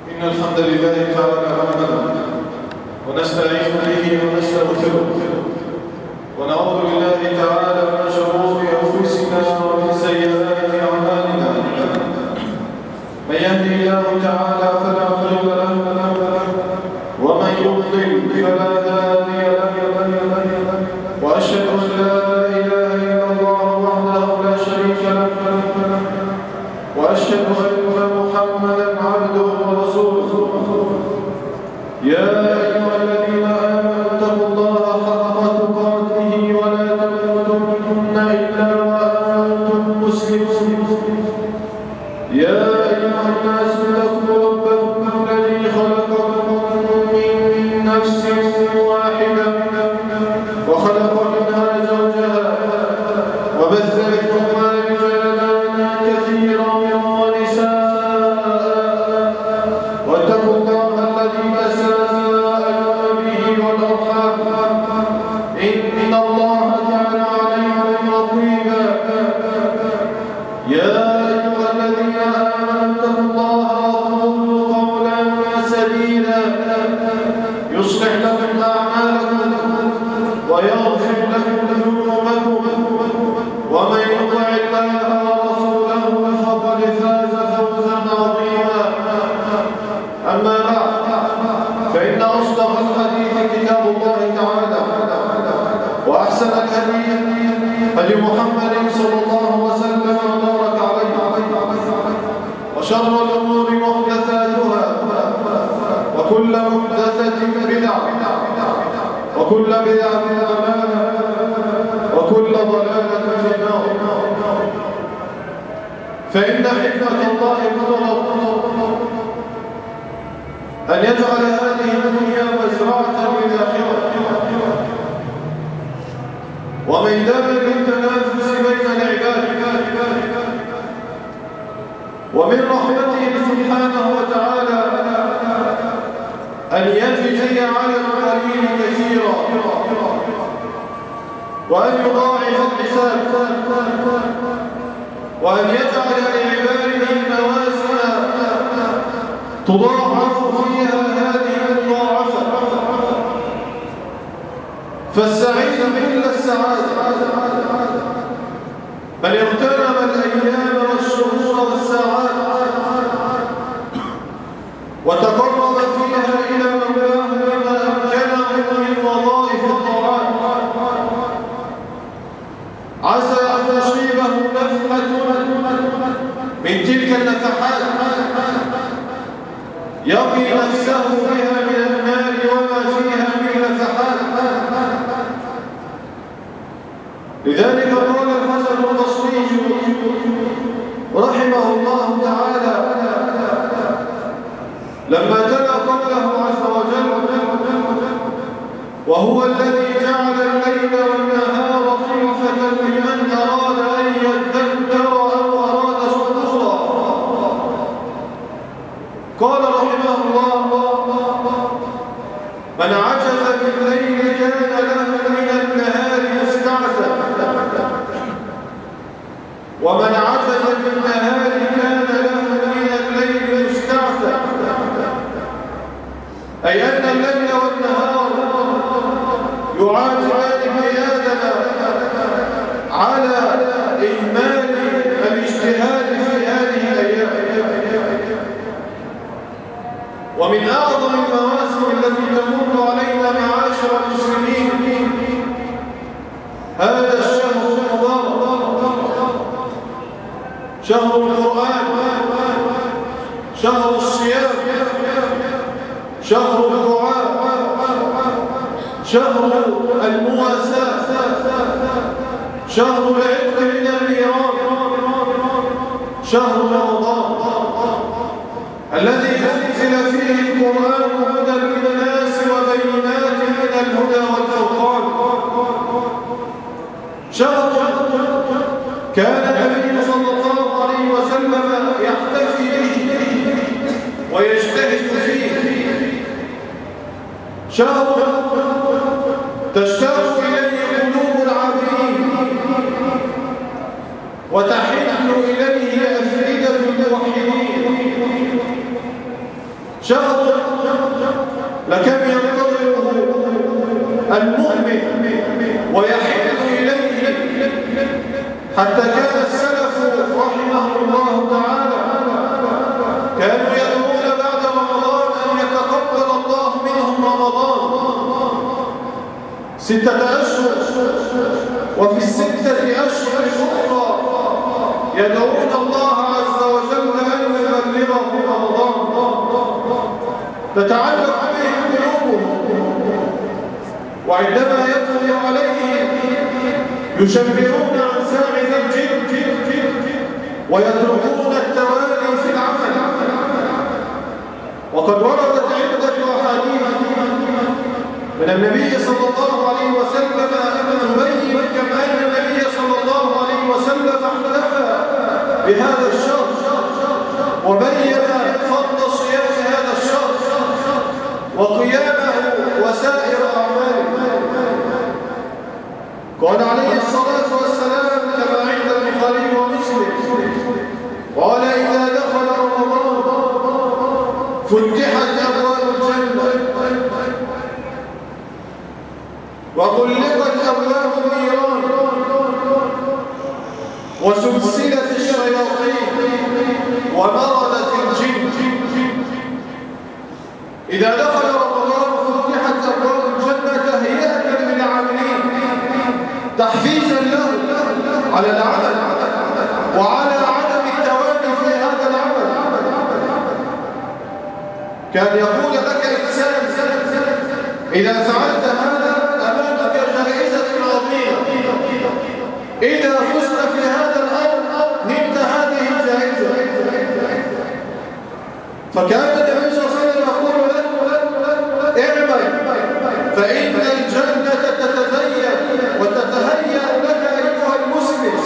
إن الحمد لله تعالى نحمده ونستعين به ونستغفره ونعوذ بالله تعالى من شرور أنفسنا ومن سيئات أعمالنا. من يهده الله تعالى فلا مضل له ومن يضلل فلا هادي له، وأشهد أن لا إله إلا الله وحده لا شريك له، وأشهد أن محمدا عبده ورسوله. يا أيها الذين آمنوا اتقوا الله حق تقاته ولا تموتن إلا وأنتم مسلمون. يا أيها الناس اتقوا ربكم الذي خلقكم من نفس واحدة وخلق منها زوجها وبث منهما رجالا كثيرا ونساء، واتقوا الله الذي تساءلون به والأرحام إن الله كان عليكم رقيبا. يا أيها الذين آمنوا اتقوا الله وقولوا قولا سديدا يصلح لكم أعمالكم ويغفر لكم ذنوبكم، ومن يطع الله ورسوله فقد فاز فوزا عظيما. أما بعد، فإن أصدق الحديث كتاب الله تعالى، وأحسن الهدي هدي محمد صلى الله وسلم وبارك عليه، وشر الأمور محدثاتها، وكل محدثة بدعة، وكل بدعة ضلالة، وكل ضلالة في النار. فإن حكمة الله اقتضت أن يجعل هذه الدنيا مزرعة للآخرة وميدانا للتنافس بين العباد. ومن رحمته سبحانه وتعالى أن يجزي على القليل كثيرا، وأن يضاعف الحساب، وأن يجعل لعباده مواسم تضاعف فيها هذه المضاعفة. فالسعيد كل السعادة من اغتنم الأيام والشهور والساعات وتقرب فيها إلى مولاه بما أمكنه من وظائف الطاعات. عسى أن تصيبه نفحة من تلك النفحات يقي نفسه بها من النار وما فيها من نفحات. لذلك قال الحسن البصري رحمه الله تعالى لما تلا قوله عز وجل: وهو الذي جعل الليل والنهار خلفة لمن أراد أن يذكر أو أراد شكورا. قال رحمه الله: من عجز بالليل كان له من النهار مستعتب، ومن عجز بالنهار كان له من الليل مستعتب. أي أن الليل والنهار يعاتبان ابن آدم على إهمال الاجتهاد في هذه الأيام. ومن أعظم المواسم التي تمر علينا معاشر المسلمين هذا الشهر المبارك، شهر القرآن، شهر الصيام، شهر الدعاء، شهر المواساة، شهر العتق من النيران، شهر رمضان الذي أنزل فيه القرآن هدى للناس وبينات من الهدى والفرقان. شهر كان النبي صلى الله عليه وسلم يحتفي به ويجتهد فيه. شهر تشتاق إليه قلوب العابدين وتحن إليه أفئدة الموحدين. شهر لكم ينتظره المؤمن ويحل إليه، حتى كان السلف رحمه الله تعالى كانوا يدعون بعد رمضان أن يتقبل الله منهم رمضان 6 أشهر، وفي 6 أشهر الأخرى يدعون الله عز وجل أن يبلغهم رمضان، تتعلق بهم قلوبهم، وعندما يدخل عليهم يشمرون عن ساعد الجد ويتركون التوالي في العمل. وقد وردت عدة أحاديث من النبي صلى الله عليه وسلم تبين كما أن النبي صلى الله عليه وسلم احتفى بهذا الشهر وبين فضل صيام هذا الشهر وقيامه وسائر أعماله. قال عليه الصلاة والسلام كما عند البخاري ومسلم، قال إذا دخل رمضان فتحت أبواب الجنة وغلقت أبواب النيران وسلسلت الشياطين ومردت الجن. إذا دخل رمضان فتحت أبواب الجنة تهيئة للعاملين، تحفيزا له على العمل وعلى عدم التواني في هذا العمل. كان يقول لك إنسان إذا فعلت هذا أمامك جائزة عظيمة، إذا فزت في هذا الأمر نلت هذه الجائزة. فكان النبي صلى الله عليه وسلم يقول له اعمل فإن الجنة تتزين وتتهيأ لك أيها المسلم.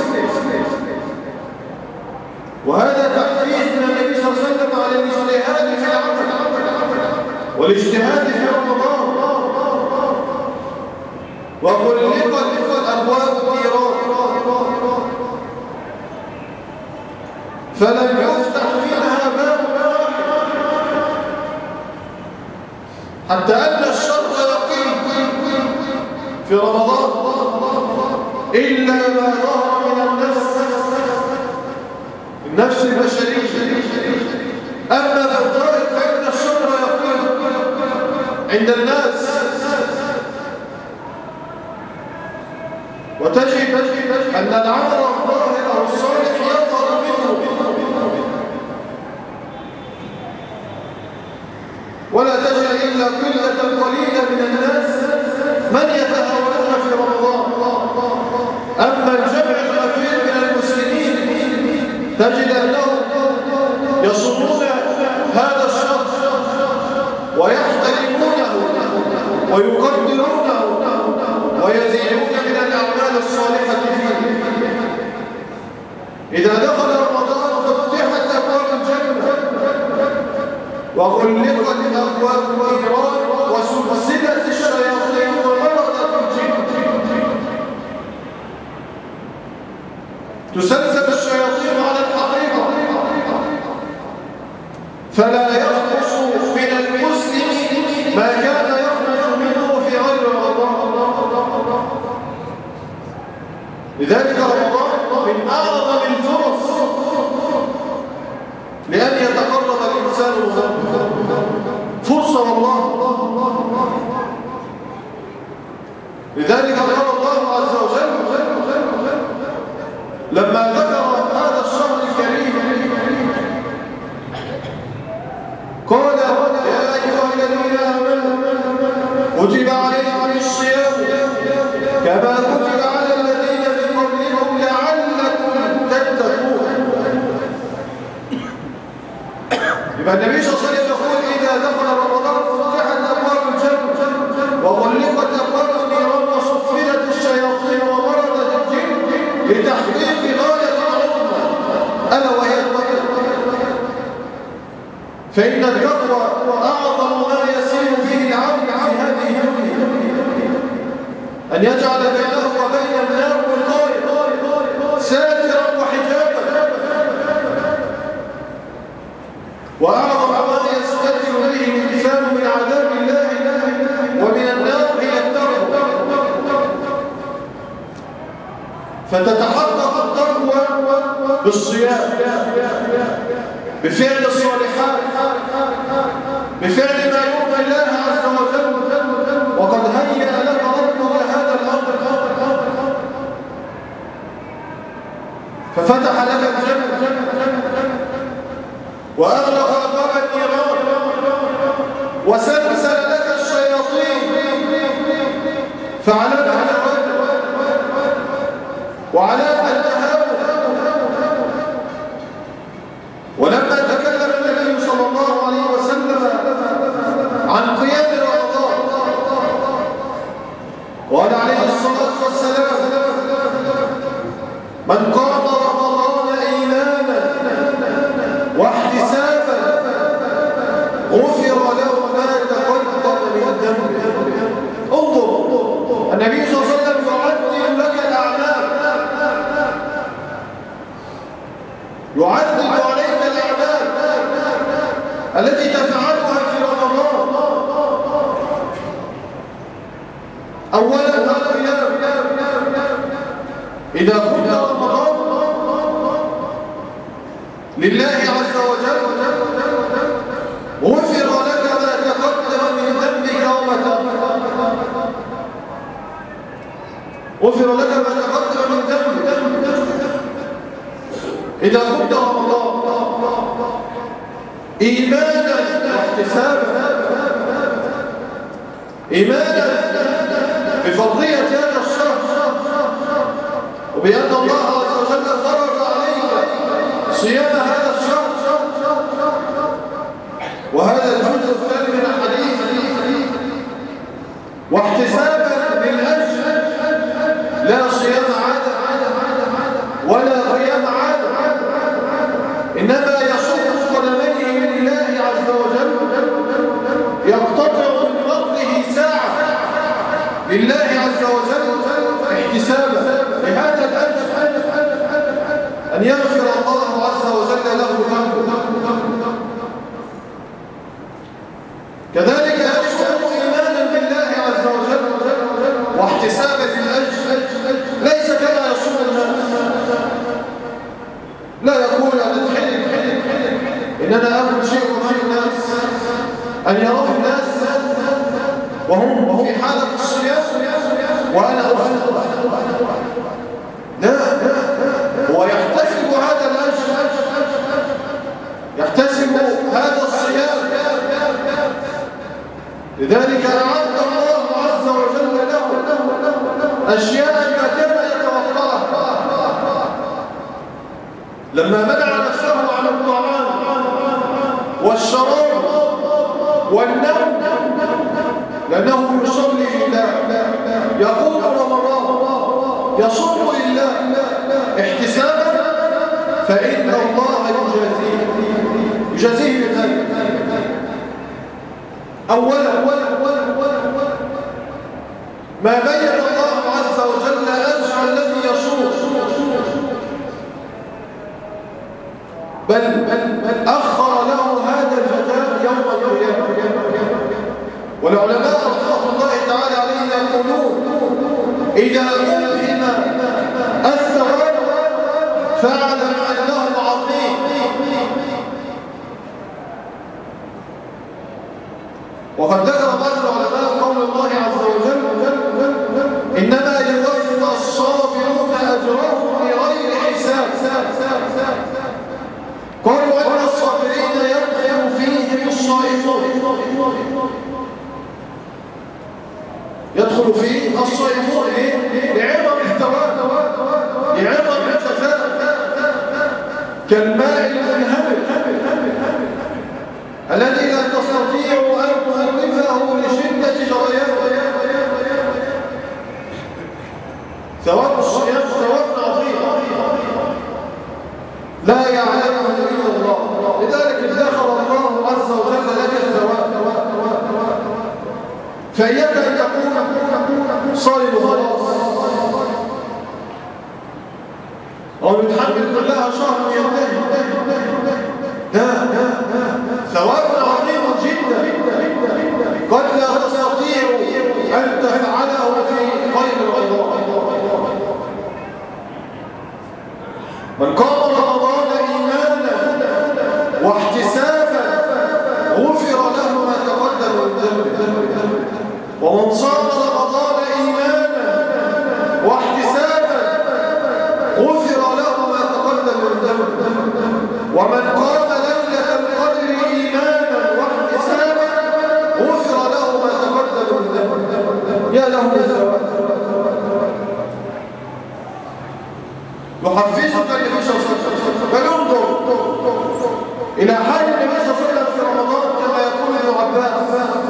وهذا تحفيز من النبي صلى الله عليه وسلم على الاجتهاد في العمل والاجتهاد في رمضان. وغلقت أبواب النيران فلم يفتح منها باب واحد، حتى أن الشر يقل في رمضان إلا ما ظهر من النفس البشرية. أما في الظاهر فإن الشر يقل عند الناس، وتجد أن العمل الظاهر أو الصالح يظهر منه، ولا تجد إلا قلة قليلة من الناس من يتهاونون في رمضان. أما الجمع الغفير من المسلمين تجد أنهم يصومون هذا الشهر ويحترمونه ويقدرونه ويزيدون من الأعمال الصالحة فيه. إذا دخل رمضان فتحت أبواب الجنة وغلقت أبواب النيران وسلسلت الشياطين ومردت الجن. تسلسل الشياطين على الحقيقة، فلا يخلص من المسلم ما كان يخلص منه في غير رمضان. لذلك رمضان من أعظم الفرص لأن يتقرب الإنسان ربه، فرصة والله. لذلك قال الله عز وجل لما ذكر هذا الشهر الكريم قال يا أيها الذين آمنوا كتب عليكم الصيام كما كتب على الذين من قبلكم لعلكم تتقون. يبقى النبي صلى الله عليه وسلم يقول إذا دخل رمضان فتحت أبواب الجنة وغلقت أبواب النيران وصفدت الشياطين ومردت الجن لتحقيق غاية العظمى ألا وهي التقوى. فإن التقوى أعظم ما يسير به العبد في هذه الدنيا، أن يجعل بينه وبين النار وقاية ساترا وحجابا. وأعظم ما يستتر به عذاب الله ومن النار هي التقوى. فتتحقق التقوى بالصيام، بفعل الصالحات، بفعل ما يرضي الله عز وجل. وقد هيأ لك ربك هذا الأمر، ففتح لك الجنة وأغلق أبواب النيران وسلسل لك الشياطين فعلى الهوى وعلى التهاون. ولما تكلم النبي صلى الله عليه وسلم عن قيام رمضان قال عليه الصلاة والسلام: من قام رمضان إيمانا واحتسابا غفر له ما تقدم من ذنبه. انظر، النبي صلى الله عليه وسلم يعدل لك الأعمال، يعدل عليك الأعمال التي تفعلها في رمضان. أولا القيام، إذا كنت رمضان لله عز وجل غفر لك ما تقدم من ذنبك وما تأخر، غفر لك ما تقدم من ذنبك إذا كنت رمضان إيمانا واحتسابا، إيمانا بفضلية هذا الشهر وبأن الله عز وجل فرض عليك صيام هذا الشهر، وهذا الجزء الثاني من الحديث. واحتسابا للأجر، لا صيام عادة ولا قيام عادة، إنما يصف قدميه لله عز وجل، يقتطع من وقته ساعة لله عز وجل احتسابا لهذا الأجر، أن يغفر الله عز وجل له ذنبه. كذلك يصوم إيمانا بالله عز وجل واحتسابا للأجر، ليس كما يصوم الناس، لا يقول أنا اتحلم إننا أول شيء أمام الناس أن يروا الناس وهم في حالة الصيام وأنا أفضل. لا، هو يحتسب هذا الأجر، يحتسب هذا الصيام. لذلك أعد الله عز وجل له أشياء ما كان يتوقعها. لما منع نفسه عن الطعام والشراب والنوم لأنه يصلي لله، يقوم رمضان، يصوم لله احتسابا، فإن الله يجازيه بذلك. أولا ما بين الله عز وجل أجر الذي يصوم، بل أخر له هذا الجزاء يوم القيامة. والعلماء رحمة الله تعالى عليهم يقولون: إذا ألهم الثواب فاعلم أنه عظيم. وقد ذكر بعض العلماء قول الله عز وجل: إنما يوفى الصابرون أجرهم بغير حساب. قالوا أن الصابرين يدخل فيهم الصائمون، يدخل فيه الصائمون لعظم الثواب، لعظم الجزاء، كالماء المنهمر الذي لا تستطيع أن توقفه لشدة جريانه. ثواب الصيام ثواب عظيم لا يعلمه إلا الله، لذلك ادخر الله عز وجل لك الثواب. فإياك أن تكون صائم خلاص أو يتحمل كلها شهر وينتهي. لا، ثواب عظيم جدا غفر له ما تقدم من ذنبه. ومن صام رمضان إيمانا واحتسابا غفر له ما تقدم من ذنبه. ومن قام ليلة القدر إيمانا واحتسابا غفر له ما تقدم من ذنبه. يا له من ثواب. يحفزك النبي صلى الله عليه وسلم. بل انظر إلى حال النبي صلى الله عليه وسلم في رمضان كما يقول ابن عباس.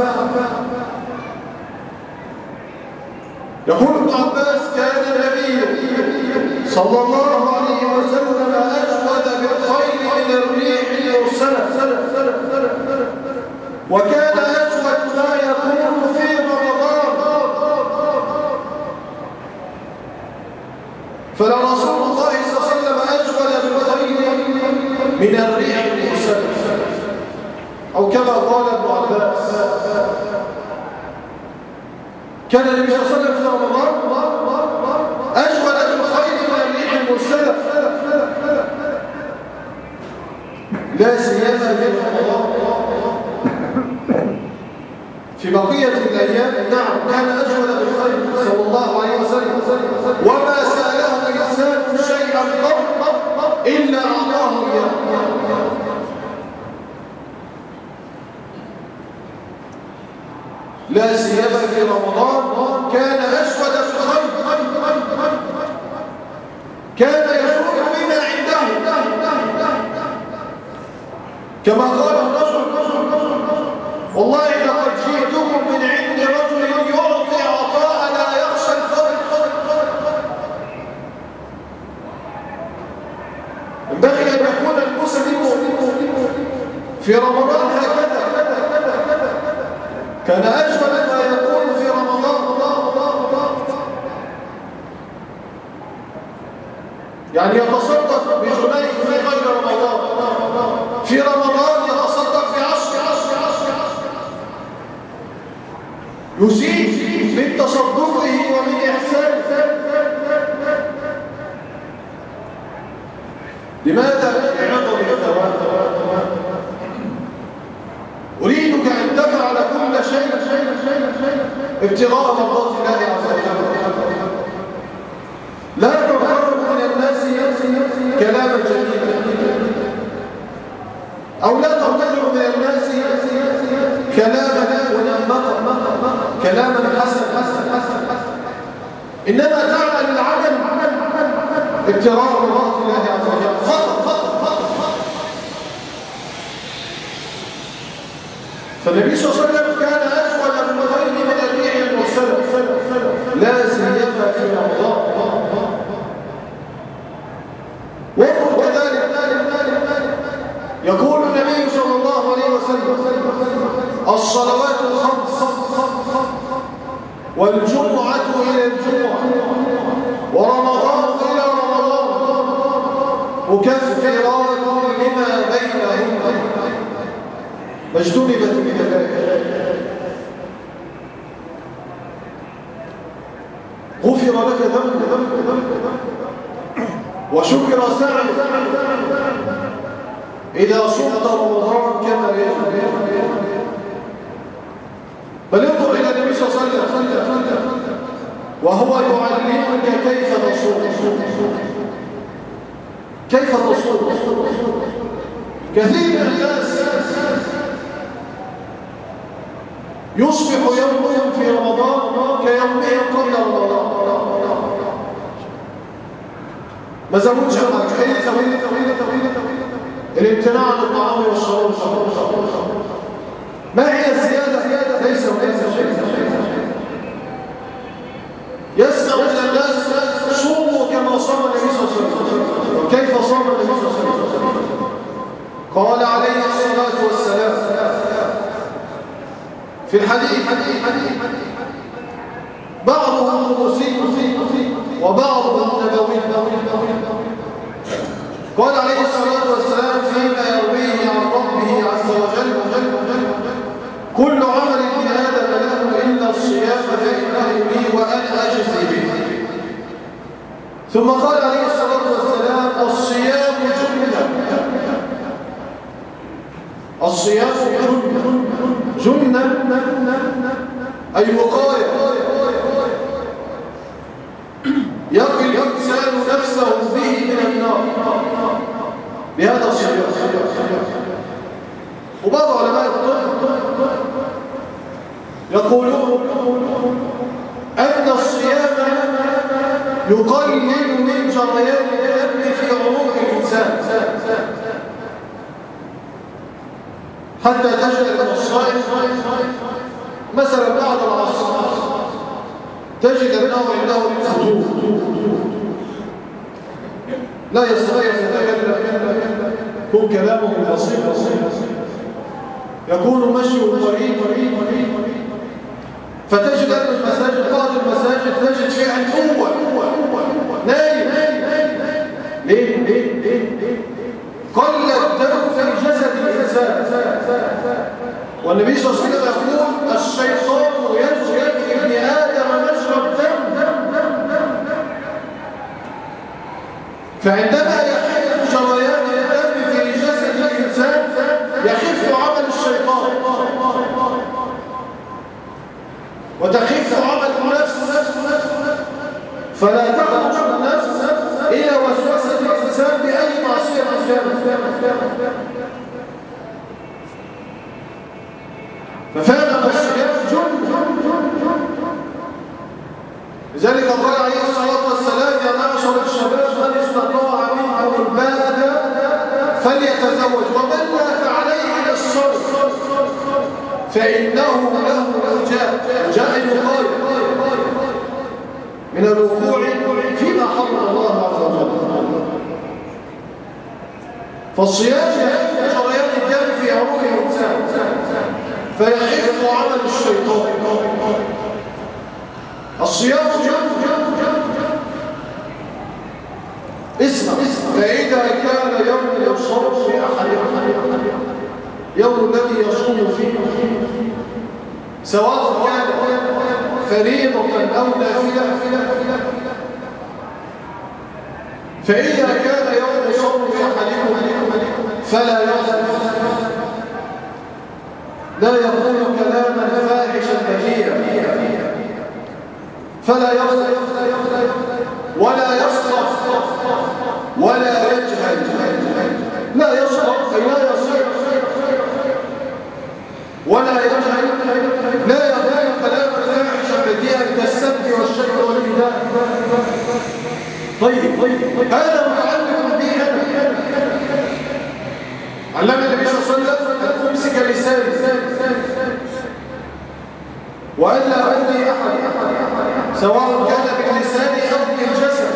يقول ابن عباس كان النبي صلى الله عليه وسلم أجود بالخير من الريح المرسلة، وكان أجود ما يكون في رمضان. فلرسول الله صلى الله عليه وسلم أجود بالخير من الريح المرسلة، أو كما قال ابن عباس كان النبي صلى الله عليه وسلم في رمضان أجود بالخير من الريح المرسلة، لا سيما في رمضان. في بقية الأيام نعم كان أجود بالخير صلى الله عليه وسلم، وما سأله الإنسان شيئا قط إلا أعطاه إياه. لا سيما في رمضان كان أجود بالخير، كان يجود بما عنده، كما قال الرجل والله لقد جئتكم من عند رجل يعطي عطاء لا يخشى الفقر. ينبغي أن يكون المسلم في رمضان هكذا، كان أجمل ما يكون في رمضان. يعني يتصدق بجنيه في غير رمضان، في رمضان يتصدق ب10 يزيد من تصدقه ومن إحسانه. لماذا؟ لعظم الثواب. أريدك أن تفعل كل شيء ابتغاء مرضات الله عز وجل. لا تقرب من الناس كلاما جميلا، أو لا تنتظر من الناس كلاما منمقا، كلاما حسنا، إنما تعمل العمل ابتغاء مرضات الله عز وجل فقط. فالنبي صلى الله عليه وسلم كان أجود من الخير من الريح المرسلة، لا سيما في رمضان. وانظر كذلك يقول النبي صلى الله عليه وسلم الصلوات الخمس والجمعة إلى الجمعة ورمضان إلى رمضان مكفرات لما بينهما ما اجتنبت من الكبائر. غفر لك ذنبك وشكر سعيك إذا صمت رمضان كما يجب. بل انظر إلى النبي صلى الله عليه وسلم وهو يعلمك كيف تصوم. كيف تصوم؟ كثير من الناس يصبح يومهم في رمضان كيومهم قبل رمضان. ما زودش الامتناع عن الطعام والشراب. ما هي الزيادة؟ ليس شيء. يسمع من الناس صوموا كما صام النبي صلى الله عليه وسلم. كيف صام النبي صلى الله عليه وسلم؟ قال عليه الصلاة والسلام في الحديث بعضه قدسي وبعضه نبوي. قال عليه الصلاة والسلام فيما يرويه عن ربه عز وجل كل عمل ابن آدم له إلا الصيام فإنه لي وأنا أجزي به. ثم قال عليه الصلاة والسلام الصيام جملة الصيام جنة أي وقاية يقي الإنسان نفسه به من النار بهذا الصيام. وبعض علماء الطب يقولون أن الصيام يقلل من جريان الدم في عروق الإنسان حتى تجد أن الصائم مثلا بعد العصر تجد أنه عنده فتور لا يستطيع أن يتكلم يكون كلامه بسيط يكون مشي طريق فتجد أن المساجد بعض المساجد تجد فيها القوة نايم ليه؟ قل الدم في جسد الإنسان والنبي صلى الله عليه وسلم يقول الشيطان يجري ابن آدم مجرى الدم فعندما يخف جريان الدم في جسد الإنسان يخف عمل الشيطان وتخف عمل النفس فلا تخرج النفس إلى وسوسة الإنسان بأي معصية كانت ففعلا الصيام جنة لذلك قال عليه الصلاة والسلام يا معشر الشباب من استطاع منكم الباءة فليتزوج ومن مات عليه الصوم فإنه له جاء الوقاية من الوقوع فيما حرم الله عز وجل. فالصيام يخف جريان الدم في عروق الإنسان فيخف عمل الشيطان. الصيام اسمع فإذا كان يوم الصوم في أحدكم يوم الذي يصوم فيه سواء كان فريضة أو نافلة فإذا كان يوم صوم أحدكم فلا يغفر لا يقول كلاما فاحشا بذيئا فلا يغفر ولا يسخر ولا يجهل لا يسخر أي لا يصير ولا يجهل لا يقول كلاما فاحشا بذيئا كالسب والشتم والإيذاء. طيب هذا متعلق به علمنا النبي صلى الله عليه وسلم أن أمسك لساني وألا أؤذي أحد سواء كان باللسان أو بالجسد.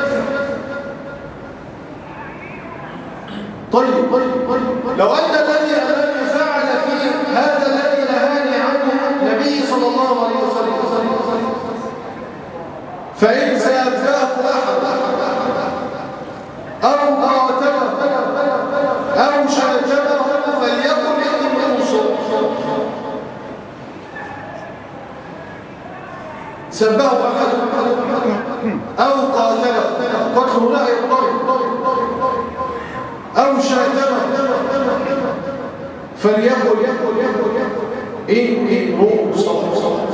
طيب لو أن الذي أمامي فعل فيه هذا الذي نهاني عنه النبي صلى الله عليه وسلم فإن سأبدأه أحد أو قاتله أو شاتمه فليكن إني أصوم سبه أحد أو قاتله قتل لا يضطر أو شاتمه فليكن إني أصوم.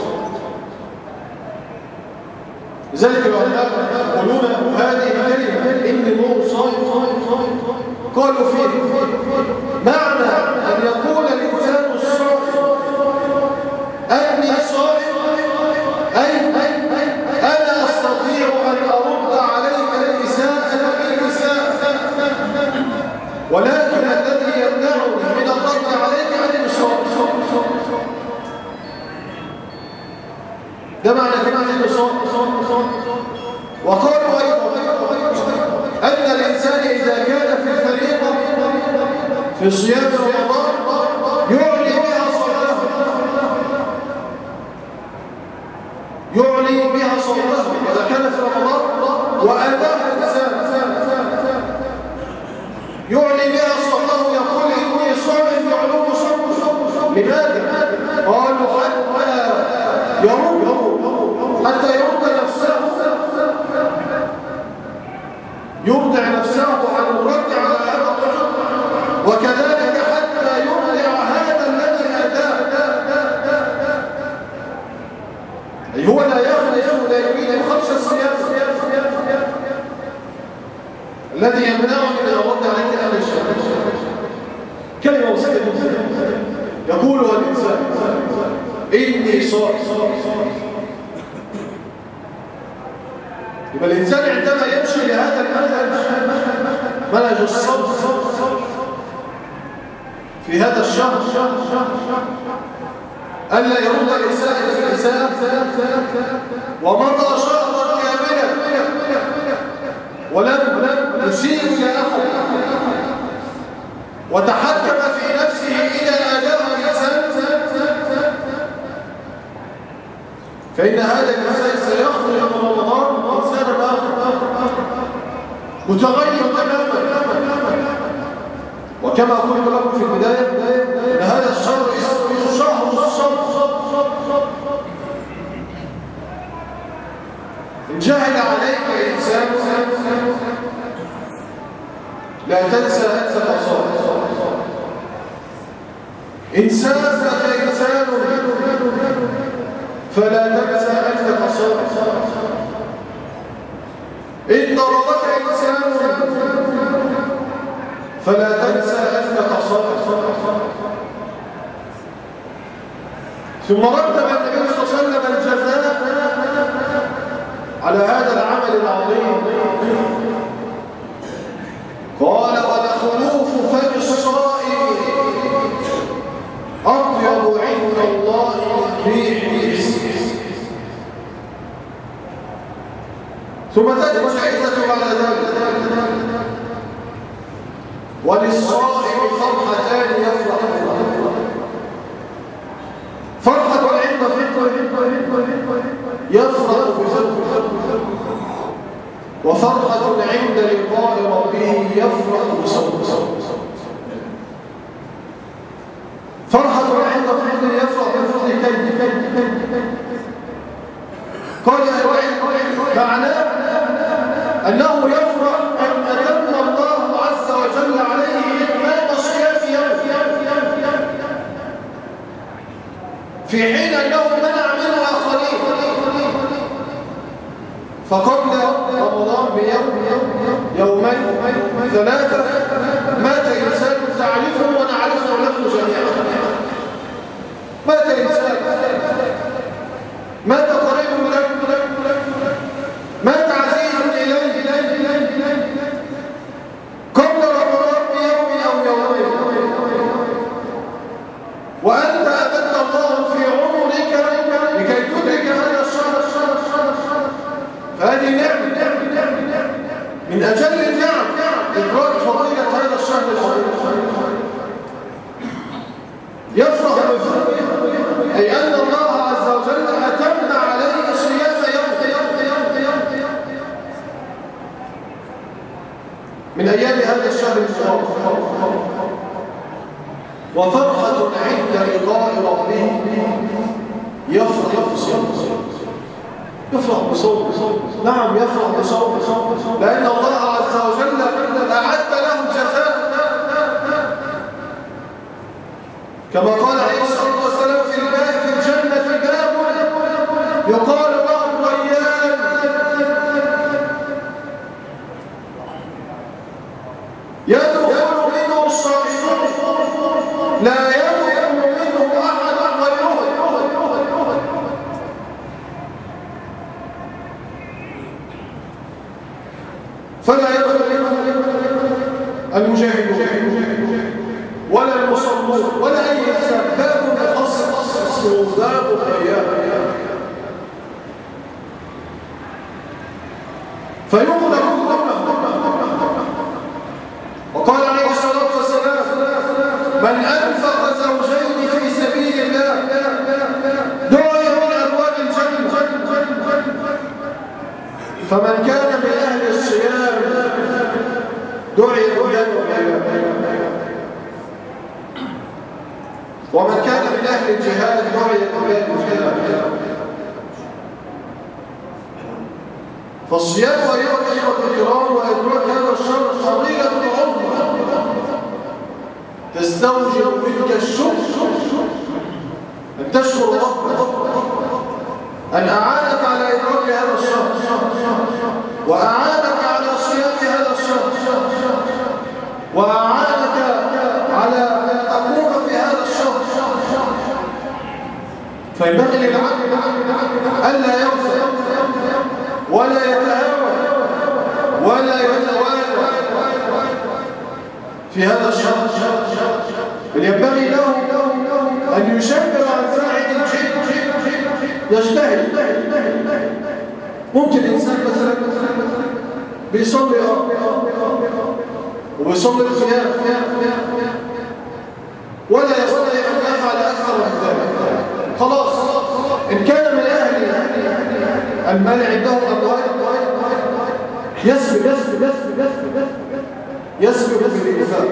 لذلك العلماء يقولون هذه الكلمة إني مو صائم قالوا فيه معنى أن يقول الإنسان الصائم أني صائم أي أنا أستطيع أن أرد عليك الإساءة بالإساءة ولكن الذي يمنعني من الرد عليك أني صائم. ده معنى كلمة الصوم. وقالوا أيضا أن الإنسان إذا كان في الفريضة في صيام رمضان يعلي بها صوته إذا كان في رمضان وآداء الإنسان يعلي بها صوته يقول إني صائم يعلو صوته. لماذا؟ قالوا حتى يرضع نفسه عن الرد على هذا الرجل وكذلك حتى يرضع الذي يمنعني من أرد عليك أهل الشر. كلمة بسيطة يقولها الإنسان: إني صائم. يبقى الإنسان عندما يمشي لهذا المنهج، منهج الصبر في هذا الشهر، ألا يرد الإساءة بالإساءة، ومضى شهرا كاملا ولم يسيء إلى أحد، وتحكم في نفسه إذا أداه الإنسان، فإن هذا الإنسان سيخرج من رمضان إنسانا آخر متغير تماما. وكما قلت لكم في البداية أن هذا الشهر اسمه شهر الصبر. إن جهل عليك إنسان لا تنسى أنك صائم. إن سابك إنسان فلا تنسى أنك صائم. إن ضربك إنسان فلا تنسى أنك صائم. ثم رتب النبي صلى الله عليه وسلم الجزاء على هذا العمل العظيم، قال: ولخلوف فم الصائم أطيب عند الله من ريح المسك. ثم تأتي الجائزة بعد ذلك: وللصائم فرحتان يفرح بهما. فرحة عند فطره يفرح بفطره، وفرحة عند لقاء ربه يفرح بصومه. فرحة عند فطره يفرح بفطره قال معناه أنه يفرح أن أتم الله عز وجل عليه إتمام صيام يوم، في حين أنه منع منه آخرين. فقبل رمضان يومين 3 مات إنسان تعرفه ونعرفه نحن جميعا. مات إنسان، مات قريب لك، مات عزيز إليه قبل رمضان بيوم أو يومين، وأنت أبدت الله في عمرك لكي تدرك هذا الشهر. فهذه نعمة من أجل النعم إدراك فضيلة هذا الشهر العظيم. يفرح بفضله، أي أن الله عز وجل أتم عليه صيام يوم من أيام هذا الشهر المبارك. وفرحة عند لقاء ربه يفرح بصومه. يفرح بصومه، نعم يفرح بصومه، لأن الله عز وجل أعد له جزاء، كما قال عليه الصلاة والسلام: في الجنة باب يقال له الريان، يدخل منه الصائمون لا يدخل منه أحد غيره. فلا يدخل المجاهدون ولا المصلون ولا أي إنسان، باب مخصص اسمه باب الريان، فيغلق كله. وقال عليه الصلاة والسلام: من أنفق زوجين في سبيل الله دعي من أبواب الجنة. فمن كان من أهل الصيام دعي بالجنة، ومن كان من أهل الجهاد دعي بالجهاد. فالصيام أيها الإخوة الكرام وإدراك هذا الشهر فضيلة عظمى تستوجب منك الشكر، أن تشكر ربك أن أعانك على إدراك هذا الشهر وأعانك على صيام هذا الشهر فينبغي للعبد ألا يغفل ولا يتهاوى ولا يتوالى في هذا الشهر، بل ينبغي له أن يشبر عن ساعد الجد يجتهد. ممكن إنسان مثلا بيصلي وبيصلي القيام ولا يستطيع أن يفعل أكثر من ذلك، خلاص. إن كان من أهل المال عنده أموال يسبق بالإنفاق.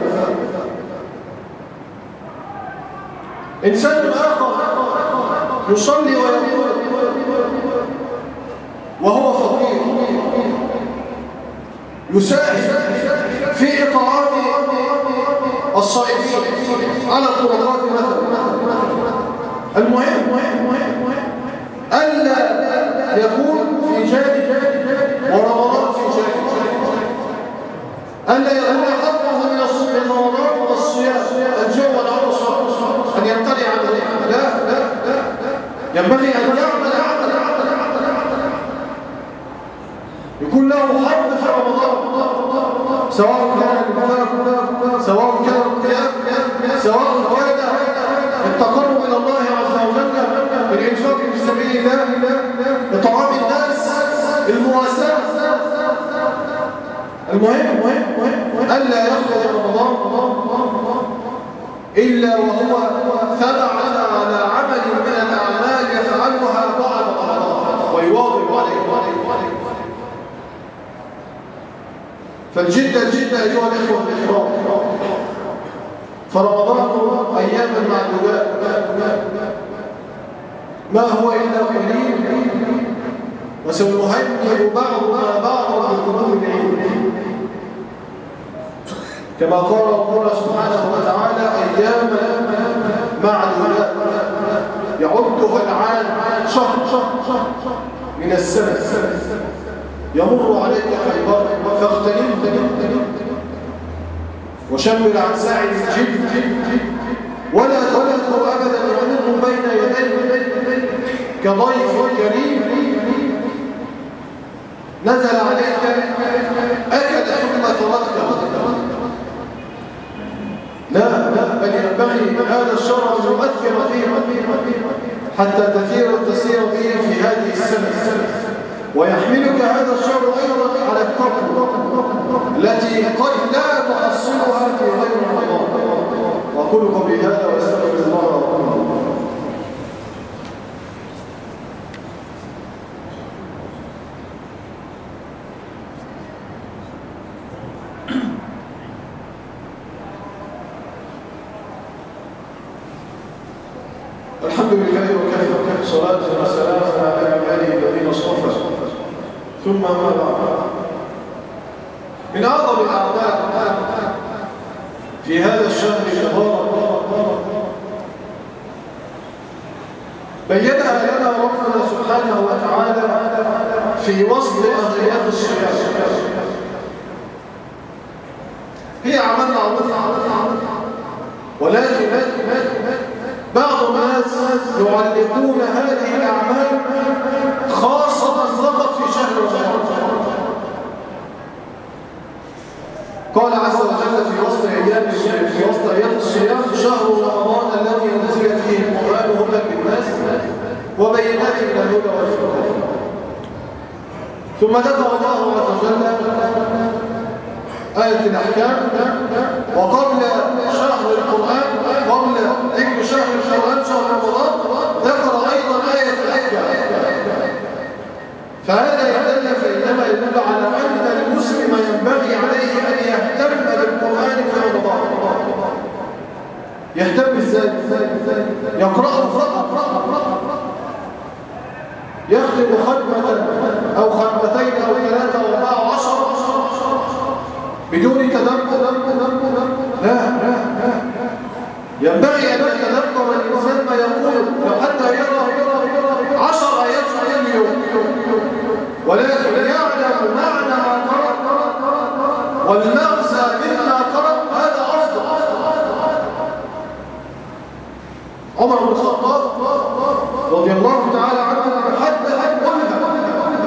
إنسان آخر يصلي ويقول وهو فقير يساعد في إطعام الصائمين على الطرقات مثلا. المهم ألا يكون في جانب ورمضان في جانب، ألا يكون حظه من رمضان والصيام الجوع والعطش أن يمتنع عن ذلك. لا، ينبغي أن يعمل يكون له حظ في رمضان، سواء كان الانفاق، سواء كان القيام، سواء كان التقرب إلى الله عز وجل بالإنفاق في سبيل الله، إطعام الناس، المواساة. المهم ألا يخرج رمضان إلا وهو ثبت على عمل من الأعمال يفعلها بعد رمضان ويواظب عليه. فالجد أيها الإخوة الكرام، فرمضان أيام معدودات ما هو إلا قليل، وسنهنئ بعضنا بعضا بقلوب العيد، كما قال ربنا سبحانه وتعالى أيام معدودات يعدها العام شهر من السنة يمر عليك خيبر فاغتنم وشمل عن ساعد الجد، ولا تذكر أبدا يمر بين يديك كضيف كريم نزل عليك أكل ثم تركته. لا، بل ينبغي هذا الشرع أن يؤثر فيه حتى تسير به في هذه السنة، ويحملك هذا الشر أيضا على التقوى التي قد لا تحصلها في غير رمضان. وأقول قولي هذا وأستغفر الله ربنا. الحمد لله وكفى، صلاة وسلام على عباده الذين اصطفى، ثم ما بعد. من أعظم الأعمال في هذا الشهر المبارك بينها لنا ربنا سبحانه وتعالى في وصف أهمية الصيام. هي أعمال عظيمة، ولكن بعض الناس يعلقون هذه الأعمال خاصة فقط في شهر رمضان. قال عز وجل في وسط أيام الصيام: شهر رمضان الذي أنزل فيه القرآن هدى للناس وبينات من الهدى والفرقان. ثم ذكر الله عز وجل آية الأحكام، وقبل شهر القرآن، قبل ذكر شهر القرآن شهر رمضان، ذكر أيضا آية الأحكام. فهذا فإنما يدل على أن المسلم ينبغي عليه أن يهتم بالقرآن في رمضان. يهتم ازاي؟ يقرأه فقط، يختم ختمة أو ختمتين أو 3 أو 14 بدون تدبر. لا، ينبغي أن يتدبر الإنسان ما يقول، حتى يرى 10 آيات في كل يوم، ولكن يعلم معنى ما قرأ والمغزى مما قرأ، هذا أفضل. عمر بن الخطاب رضي الله تعالى عنه حدث قلها.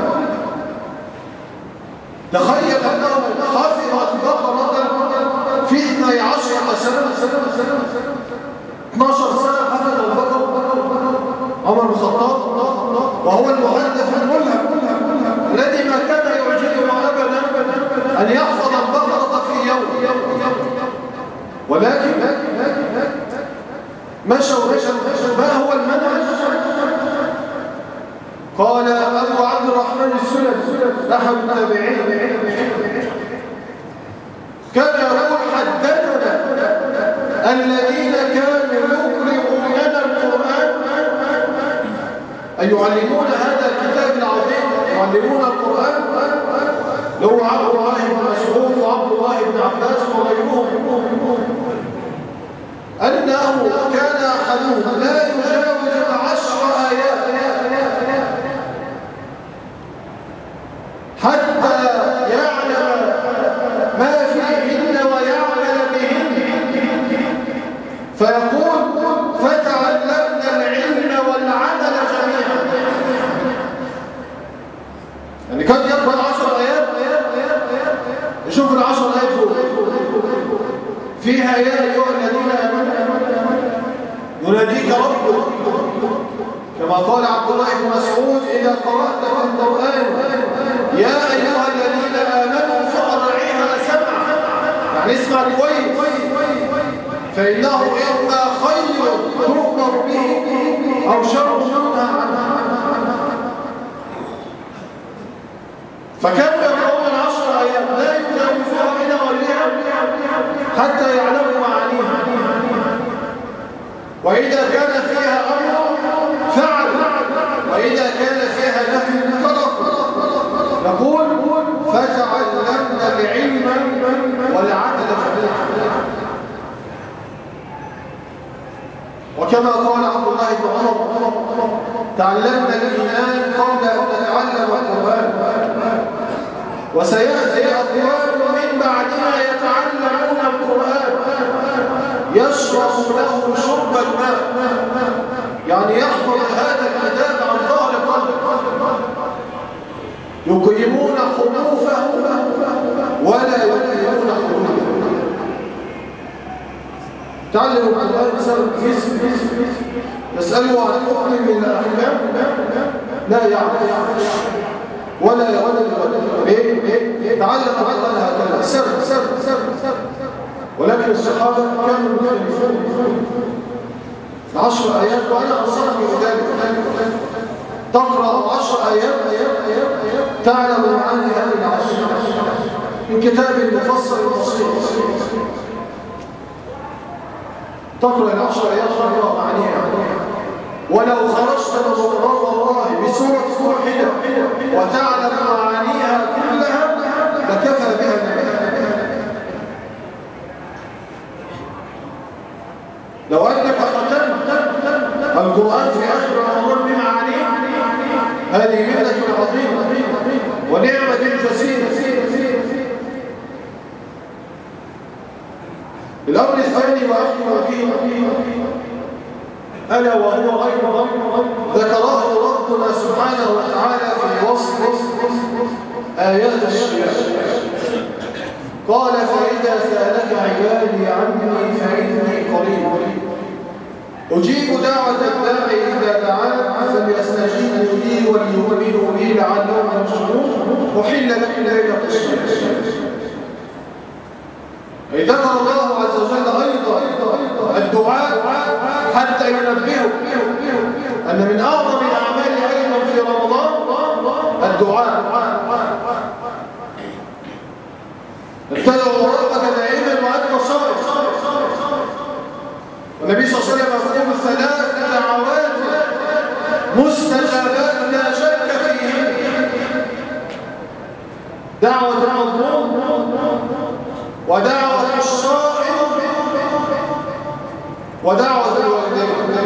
تخيل أنه حفظ البقرة في 12 سنة 12 سنة حفظ البقرة عمر بن الخطاب، وهو المحدث الملهم الذي ما كان يعجبه أبدا أن يحفظ البقرة في يوم، ولكن مشوا ما هو المنهج؟ قال أبو عبد الرحمن السلمي أحد التابعين كان يقول حدثنا الذين كانوا يقرؤوننا القرآن أي يعلمون هذا الكتاب العظيم، يعلمون القرآن، لو عبد الله بن مسعود وعبد الله بن عباس وغيرهم، أنه كان أحدهم لا يجاوز 10 آيات حتى يعلم ما فيهن ويعمل بهن، فيقول فتعلمنا العلم والعمل جميعا. يعني كان يقرأ 10 آيات، يشوف 10 آيات دول فيها يا أيها الذين آمنوا يناديك ربك، كما قال عبد الله بن مسعود إذا قرأت في القرآن يا أيها الذين آمنوا فأرعيها سمعا، يعني اسمع كويس، فإنه إما خير تؤمر به أو شر تنهى عنه. فكانوا يقرؤون 10 آيات لا يجاوزوها من غيرها حتى يعلموا معانيها، وإذا كان فيها أمر فعل، وإذا كان فيها نهي ترك. نقول فتعلمنا العلم والعمل جميعا. وكما قال عبد الله بن عمر تعلمنا الإيمان قبل أن نتعلم القرآن، وسيأتي أقوام من بعدنا يتعلمون القرآن يشرب له شرب الماء، يعني يحفظ هذا الكتاب عن ظهر قلب، يقيمون حروفه ولا يقيمون حروفه. تعلموا القرآن بسبب اسم، يسألوا عن حكم من الأحكام لا يعرف ولا يعلم. تعلم القرآن هكذا سر، ولكن الصحابة كانوا مختلفون. 10 آيات، وأنا أنصحك بذلك تقرأ 10 آيات تعلم معاني هذه 10 من كتاب المفصل البسيط. تقرأ 10 آيات تقرأ معانيها، ولو خرجت من الله بسورة واحدة وتعلم معانيها كلها لكفى بها نعمة. لو أنك ختمت القرآن في آخر رمضان بمعانيه هذه منة عظيمة ونعمة جسيمة. الأمر الثاني وأختم به ألا وهو أيضا ذكره ربنا سبحانه وتعالى في وصف آيات الصيام. قال فإذا سألك عبادي عني فإني قريب أجيب دعوة الداعي إذا دعان فليستجيبوا لي وليؤمنوا بي لعلهم يرشدون. أحل لكم ليلة الصيام. ذكر الله عز وجل أيضا الدعاء حتى ينبهوا أن من أعظم الأعمال أيضا في رمضان الدعاء. ابتدعوا ربك دائما وأنت صائم. والنبي صلى الله عليه وسلم يقول 3 دعوات مستجابات لا شك فيهن: دعوة المظلوم، ودعوة الصائم، ودعوة الوالدين.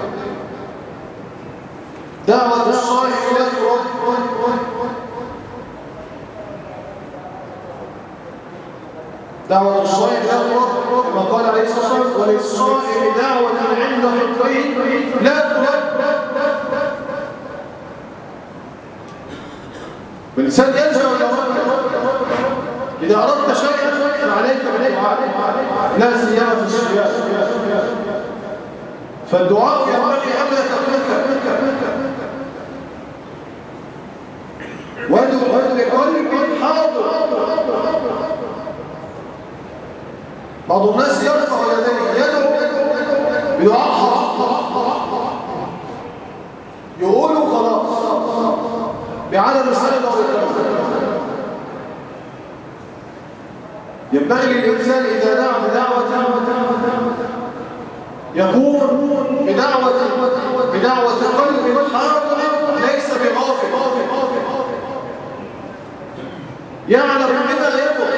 دعوة الصائم لا ترد، دعوة الصائم لا ترد، كما قال عليه الصلاة والسلام: وللصائم دعوة عند فطره لا ترد. الإنسان يلجأ إلى ربه. إذا أردت شيئا فعليك بالدعاء، لا سيما في الشيئات. فالدعاء ينبغي أن لا تترك. وادعو بقلب حاضر. بعض الناس يرفع يديه يدعو بدعاء حرام، يقولوا خلاص بعدم السنة ينبغي للإنسان إذا دعا بدعوة يكون بدعوة قلب حاضر ليس بغافل، يعلم بما يدعو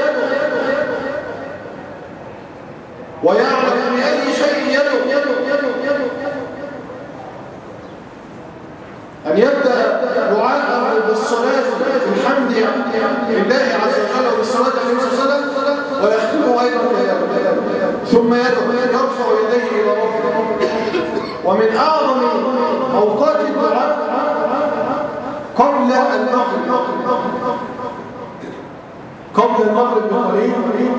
ويعلم بأي شيء يدعو. أن يبدأ دعاءه بالصلاة بالحمد لله عز وجل وبالصلاة عليه وسلم ويختم أيضا ثم يرفع يديه إلى ربه. ومن أعظم أوقات الدعاء قبل المغرب بقليل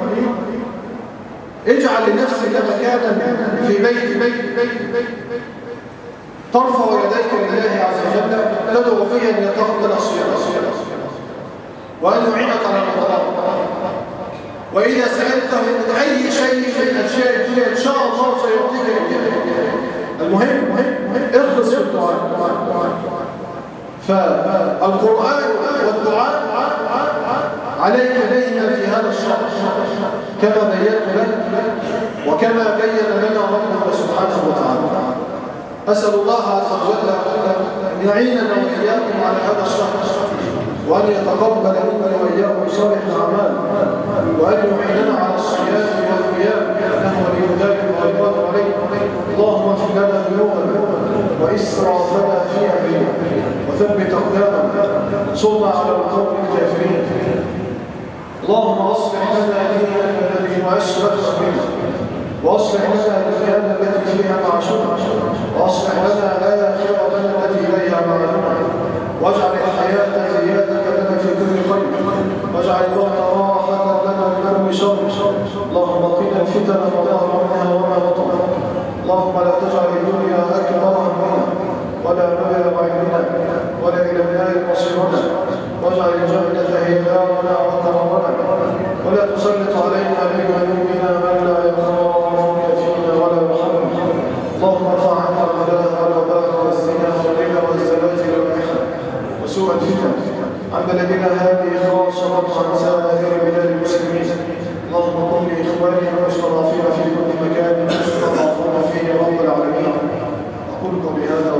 اجعل لنفسك مكانا في بيت ترفع يديك لله عز وجل تدعو فيه أن يتقبل الصيام وأن يعينك على رمضان. وإذا سألته أي شيء من أشياء الدنيا إن شاء الله سيعطيك إياه. المهم اخلص في الدعاء. فالقرآن والدعاء عليك دائما في هذا الشهر كما بينت لك وكما بين لنا ربنا سبحانه وتعالى. أسأل الله عز وجل أن يعيننا وإياكم على هذا الشهر وأن يتقبل منا وإياكم صالح الأعمال وأن يعيننا على الصيام والقيام إنه ولي ذلك والقادر عليه. اللهم اغفر لنا ذنوبنا وإسرافنا في أمرنا وثبت أقدامنا انصرنا على القوم الكافرين. اللهم أصلح لنا ديننا الذي هو عصمة أمرنا وأصلح لنا دنيانا التي فيها معاشنا وأصلح لنا آخرتنا التي إليها معادنا واجعل الحياة زيادة لنا في كل خير واجعل الموت راحة لنا من كل شر. اللهم قنا الفتن ما ظهر منها وما بطن. اللهم لا تجعل الدنيا أكبر همنا ولا مبلغ علمنا ولا إلى النار مصيرنا واجعل الجنة هي دارنا وقرارنا ولا تسلط علينا بذنوبنا من لا يخافك فينا ولا يرحمنا. اللهم ارفع عنا البلاء والوباء والزنا والربا والزلازل والمحن وسوء الفتن عن بلدنا هذه خاصة وعن سائر بلاد المسلمين. اللهم قل لإخواننا المستضعفين في كل مكان يستضعفون فيه رب العالمين. أقول بهذا